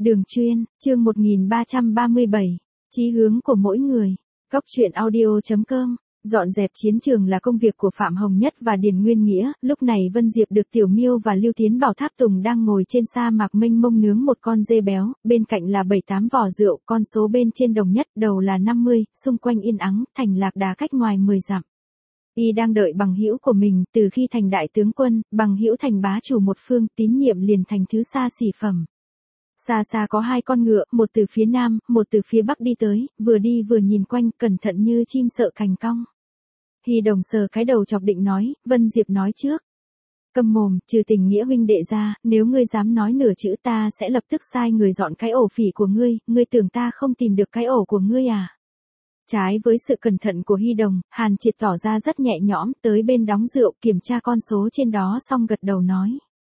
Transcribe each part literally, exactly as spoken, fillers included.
Đường chuyên, chương một nghìn ba trăm ba mươi bảy, chí hướng của mỗi người. Góc truyện audio chấm com. Dọn dẹp chiến trường là công việc của Phạm Hồng Nhất và Điền Nguyên Nghĩa, lúc này Vân Diệp được Tiểu Miêu và Lưu Tiến Bảo Tháp Tùng đang ngồi trên sa mạc mênh mông nướng một con dê béo, bên cạnh là bảy tám vỏ rượu, con số bên trên đồng nhất, đầu là năm mươi, xung quanh yên ắng, thành Lạc Đà cách ngoài mười dặm. Y đang đợi bằng hữu của mình, từ khi thành đại tướng quân, bằng hữu thành bá chủ một phương, tín nhiệm liền thành thứ xa xỉ phẩm. Xa xa có hai con ngựa, một từ phía nam, một từ phía bắc đi tới, vừa đi vừa nhìn quanh, cẩn thận như chim sợ cành cong. Hy Đồng sờ cái đầu chọc định nói, Vân Diệp nói trước. Câm mồm, trừ tình nghĩa huynh đệ ra, nếu ngươi dám nói nửa chữ ta sẽ lập tức sai người dọn cái ổ phỉ của ngươi, ngươi tưởng ta không tìm được cái ổ của ngươi à? Trái với sự cẩn thận của Hy Đồng, Hàn Triệt tỏ ra rất nhẹ nhõm, tới bên đóng rượu kiểm tra con số trên đó xong gật đầu nói.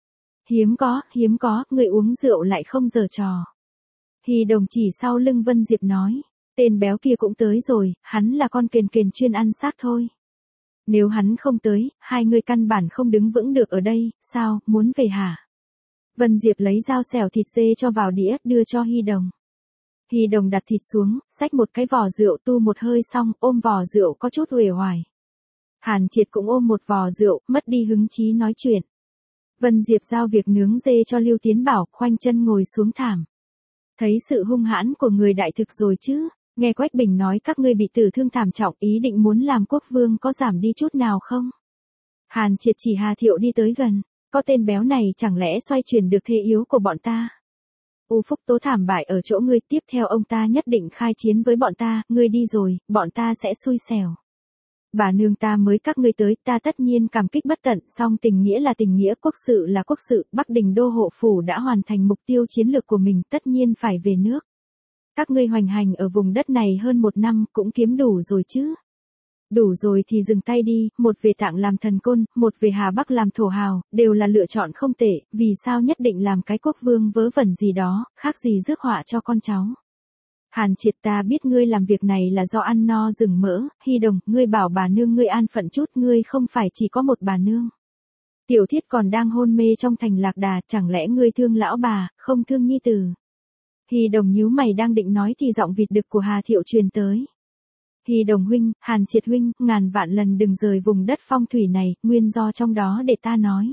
Hiếm có, hiếm có, người uống rượu lại không giở trò. Hy Đồng chỉ sau lưng Vân Diệp nói, tên béo kia cũng tới rồi, hắn là con kền kền chuyên ăn xác thôi. Nếu hắn không tới, hai người căn bản không đứng vững được ở đây, sao, muốn về hả? Vân Diệp lấy dao xẻo thịt dê cho vào đĩa, đưa cho Hy Đồng. Hy Đồng đặt thịt xuống, xách một cái vò rượu tu một hơi xong, ôm vò rượu có chút uể oải. Hàn Triệt cũng ôm một vò rượu, mất đi hứng chí nói chuyện. Vân Diệp giao việc nướng dê cho Lưu Tiến Bảo, khoanh chân ngồi xuống thảm. Thấy sự hung hãn của người đại thực rồi chứ, nghe Quách Bình nói các ngươi bị tử thương thảm trọng, ý định muốn làm quốc vương có giảm đi chút nào không? Hàn Triệt chỉ Hà Thiệu đi tới gần, có tên béo này chẳng lẽ xoay chuyển được thế yếu của bọn ta? U Phúc Tố thảm bại ở chỗ ngươi, tiếp theo ông ta nhất định khai chiến với bọn ta, ngươi đi rồi, bọn ta sẽ xui xẻo. Bà nương ta mới các ngươi tới, ta tất nhiên cảm kích bất tận, song tình nghĩa là tình nghĩa, quốc sự là quốc sự, Bắc Đình đô hộ phủ đã hoàn thành mục tiêu chiến lược của mình, tất nhiên phải về nước. Các ngươi hoành hành ở vùng đất này hơn một năm, cũng kiếm đủ rồi chứ. Đủ rồi thì dừng tay đi, một về Tạng làm thần côn, một về Hà Bắc làm thổ hào, đều là lựa chọn không tệ, vì sao nhất định làm cái quốc vương vớ vẩn gì đó, khác gì rước họa cho con cháu. Hàn Triệt, ta biết ngươi làm việc này là do ăn no rừng mỡ, Hy Đồng, ngươi bảo bà nương ngươi an phận chút, ngươi không phải chỉ có một bà nương. Tiểu Thiết còn đang hôn mê trong thành Lạc Đà, chẳng lẽ ngươi thương lão bà, không thương nhi tử? Hy Đồng nhíu mày đang định nói thì giọng vịt đực của Hà Thiệu truyền tới. Hy Đồng huynh, Hàn Triệt huynh, ngàn vạn lần đừng rời vùng đất phong thủy này, nguyên do trong đó để ta nói.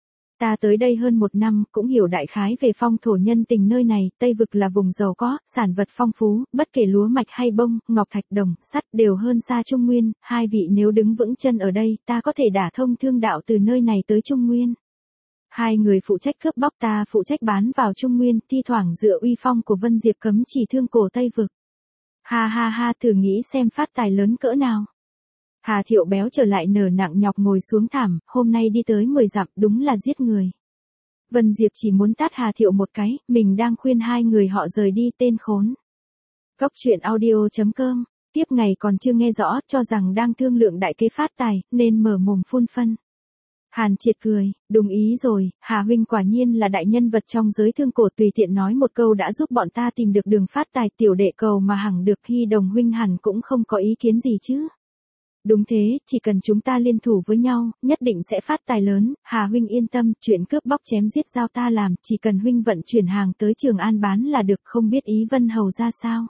Ta tới đây hơn một năm, cũng hiểu đại khái về phong thổ nhân tình nơi này, Tây Vực là vùng giàu có, sản vật phong phú, bất kể lúa mạch hay bông, ngọc thạch đồng, sắt đều hơn xa Trung Nguyên, hai vị nếu đứng vững chân ở đây, ta có thể đả thông thương đạo từ nơi này tới Trung Nguyên. Hai người phụ trách cướp bóc, ta phụ trách bán vào Trung Nguyên, thi thoảng dựa uy phong của Vân Diệp cấm chỉ thương cổ Tây Vực. Ha ha ha, thử nghĩ xem phát tài lớn cỡ nào. Hà Thiệu béo trở lại nở nặng nhọc ngồi xuống thảm, hôm nay đi tới mười dặm, đúng là giết người. Vân Diệp chỉ muốn tát Hà Thiệu một cái, mình đang khuyên hai người họ rời đi, tên khốn. Góc truyện audio chấm com, tiếp ngày còn chưa nghe rõ, cho rằng đang thương lượng đại kế phát tài, nên mở mồm phun phân. Hàn Triệt cười, đúng ý rồi, Hà huynh quả nhiên là đại nhân vật trong giới thương cổ, tùy tiện nói một câu đã giúp bọn ta tìm được đường phát tài, tiểu đệ cầu mà hằng được, Hy Đồng huynh hẳn cũng không có ý kiến gì chứ. Đúng thế, chỉ cần chúng ta liên thủ với nhau, nhất định sẽ phát tài lớn, Hà huynh yên tâm, chuyện cướp bóc chém giết giao ta làm, chỉ cần huynh vận chuyển hàng tới Trường An bán là được, không biết ý Vân Hầu ra sao.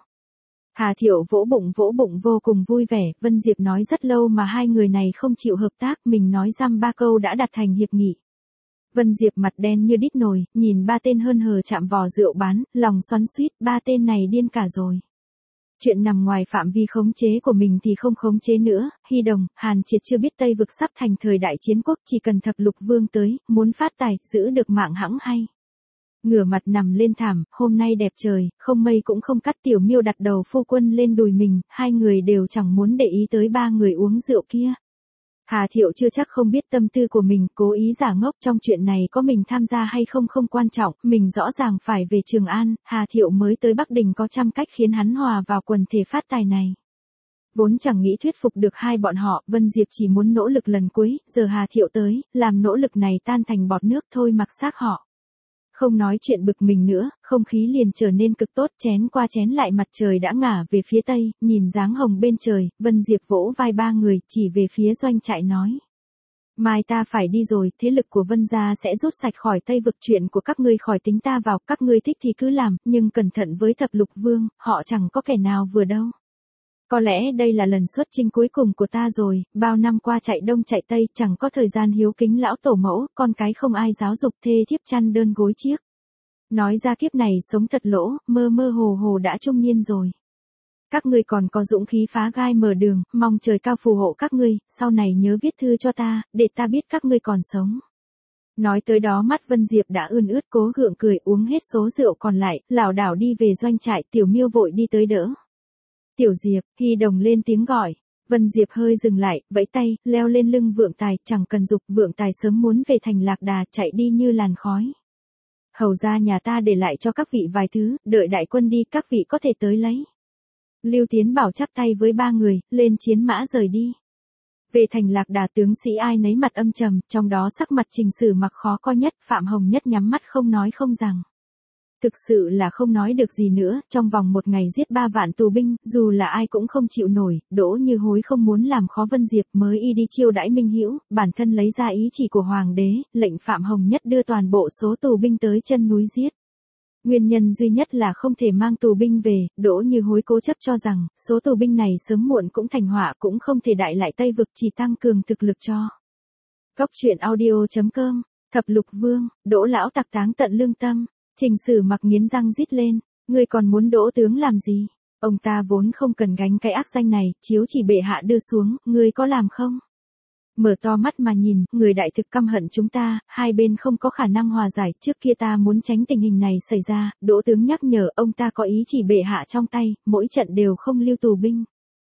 Hà Thiệu vỗ bụng vỗ bụng vô cùng vui vẻ, Vân Diệp nói rất lâu mà hai người này không chịu hợp tác, mình nói dăm ba câu đã đạt thành hiệp nghị. Vân Diệp mặt đen như đít nồi, nhìn ba tên hơn hờ chạm vò rượu bán, lòng xoắn xuýt, ba tên này điên cả rồi. Chuyện nằm ngoài phạm vi khống chế của mình thì không khống chế nữa, Hy Đồng, Hàn Triệt chưa biết Tây Vực sắp thành thời đại chiến quốc, chỉ cần thập lục vương tới, muốn phát tài, giữ được mạng hẵng hay. Ngửa mặt nằm lên thảm, hôm nay đẹp trời, không mây cũng không cắt, Tiểu Miêu đặt đầu phu quân lên đùi mình, hai người đều chẳng muốn để ý tới ba người uống rượu kia. Hà Thiệu chưa chắc không biết tâm tư của mình, cố ý giả ngốc, trong chuyện này có mình tham gia hay không không quan trọng, mình rõ ràng phải về Trường An, Hà Thiệu mới tới Bắc Đình có trăm cách khiến hắn hòa vào quần thể phát tài này. Vốn chẳng nghĩ thuyết phục được hai bọn họ, Vân Diệp chỉ muốn nỗ lực lần cuối, giờ Hà Thiệu tới, làm nỗ lực này tan thành bọt nước thôi, mặc xác họ. Không nói chuyện bực mình nữa, không khí liền trở nên cực tốt, chén qua chén lại, mặt trời đã ngả về phía tây, nhìn dáng hồng bên trời, Vân Diệp vỗ vai ba người, chỉ về phía doanh trại nói. Mai ta phải đi rồi, thế lực của Vân gia sẽ rút sạch khỏi Tây vực, chuyện của các ngươi khỏi tính ta vào, các ngươi thích thì cứ làm, nhưng cẩn thận với thập lục vương, họ chẳng có kẻ nào vừa đâu. Có lẽ đây là lần xuất chinh cuối cùng của ta rồi, bao năm qua chạy đông chạy tây, chẳng có thời gian hiếu kính lão tổ mẫu, con cái không ai giáo dục, thê thiếp chăn đơn gối chiếc. Nói ra kiếp này sống thật lỗ, mơ mơ hồ hồ đã trung niên rồi. Các ngươi còn có dũng khí phá gai mở đường, mong trời cao phù hộ các ngươi, sau này nhớ viết thư cho ta, để ta biết các ngươi còn sống. Nói tới đó mắt Vân Diệp đã ươn ướt, cố gượng cười, uống hết số rượu còn lại, lảo đảo đi về doanh trại. Tiểu Miêu vội đi tới đỡ. Tiểu Diệp, Hy Đồng lên tiếng gọi. Vân Diệp hơi dừng lại, vẫy tay, leo lên lưng Vượng Tài, chẳng cần dục, Vượng Tài sớm muốn về thành Lạc Đà, chạy đi như làn khói. Hầu ra nhà ta để lại cho các vị vài thứ, đợi đại quân đi các vị có thể tới lấy. Lưu Tiến Bảo chắp tay với ba người, lên chiến mã rời đi. Về thành Lạc Đà, tướng sĩ ai nấy mặt âm trầm, trong đó sắc mặt Trình Sử Mặc khó coi nhất, Phạm Hồng Nhất nhắm mắt không nói không rằng. Thực sự là không nói được gì nữa, trong vòng một ngày giết ba vạn tù binh, dù là ai cũng không chịu nổi. Đỗ Như Hối không muốn làm khó Vân Diệp, mới y đi chiêu đãi Minh Hữu, bản thân lấy ra ý chỉ của hoàng đế, lệnh Phạm Hồng Nhất đưa toàn bộ số tù binh tới chân núi giết. Nguyên nhân duy nhất là không thể mang tù binh về, Đỗ Như Hối cố chấp cho rằng, số tù binh này sớm muộn cũng thành họa, cũng không thể đại lại Tây vực, chỉ tăng cường thực lực cho. Góc truyện audio chấm com, Thập Lục Vương, Đỗ lão tặc táng tận lương tâm. Trình Sử Mặc nghiến răng rít lên, ngươi còn muốn Đỗ tướng làm gì? Ông ta vốn không cần gánh cái ác danh này, chiếu chỉ bệ hạ đưa xuống, ngươi có làm không? Mở to mắt mà nhìn, người đại thực căm hận chúng ta, hai bên không có khả năng hòa giải, trước kia ta muốn tránh tình hình này xảy ra, Đỗ tướng nhắc nhở ông ta có ý chỉ bệ hạ trong tay, mỗi trận đều không lưu tù binh.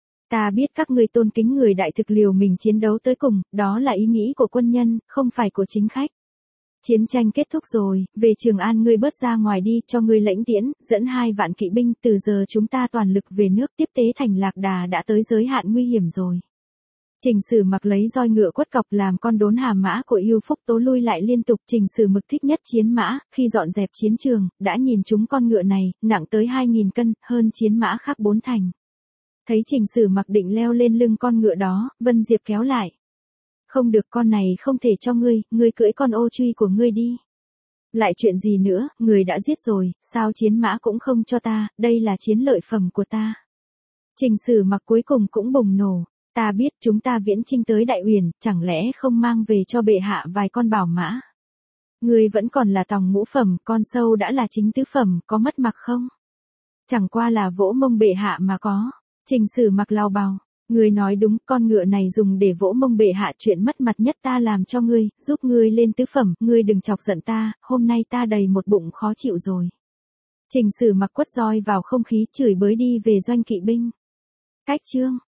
Ta biết các ngươi tôn kính người đại thực liều mình chiến đấu tới cùng, đó là ý nghĩ của quân nhân, không phải của chính khách. Chiến tranh kết thúc rồi, về Trường An ngươi bớt ra ngoài đi, cho ngươi lãnh tiễn, dẫn hai vạn kỵ binh, từ giờ chúng ta toàn lực về nước, tiếp tế thành Lạc Đà đã tới giới hạn nguy hiểm rồi. Trình Sử Mặc lấy roi ngựa quất cọc làm con đốn hà mã của Yêu Phúc Tố lui lại liên tục. Trình Sử Mặc thích nhất chiến mã, khi dọn dẹp chiến trường, đã nhìn chúng con ngựa này, nặng tới hai nghìn cân, hơn chiến mã khác bốn thành. Thấy Trình Sử Mặc định leo lên lưng con ngựa đó, Vân Diệp kéo lại. Không được, con này không thể cho ngươi, ngươi cưỡi con ô truy của ngươi đi. Lại chuyện gì nữa, người đã giết rồi, sao chiến mã cũng không cho ta, đây là chiến lợi phẩm của ta. Trình Sử Mặc cuối cùng cũng bùng nổ, ta biết chúng ta viễn chinh tới Đại Uyển, chẳng lẽ không mang về cho bệ hạ vài con bảo mã. Ngươi vẫn còn là tòng ngũ phẩm, con sâu đã là chính tứ phẩm, có mất mặt không? Chẳng qua là vỗ mông bệ hạ mà có. Trình Sử Mặc lao bào. Ngươi nói đúng, con ngựa này dùng để vỗ mông bệ hạ, chuyện mất mặt nhất ta làm cho ngươi, giúp ngươi lên tứ phẩm, ngươi đừng chọc giận ta, hôm nay ta đầy một bụng khó chịu rồi. Trình Sử Mặc quất roi vào không khí, chửi bới đi về doanh kỵ binh. Cách chương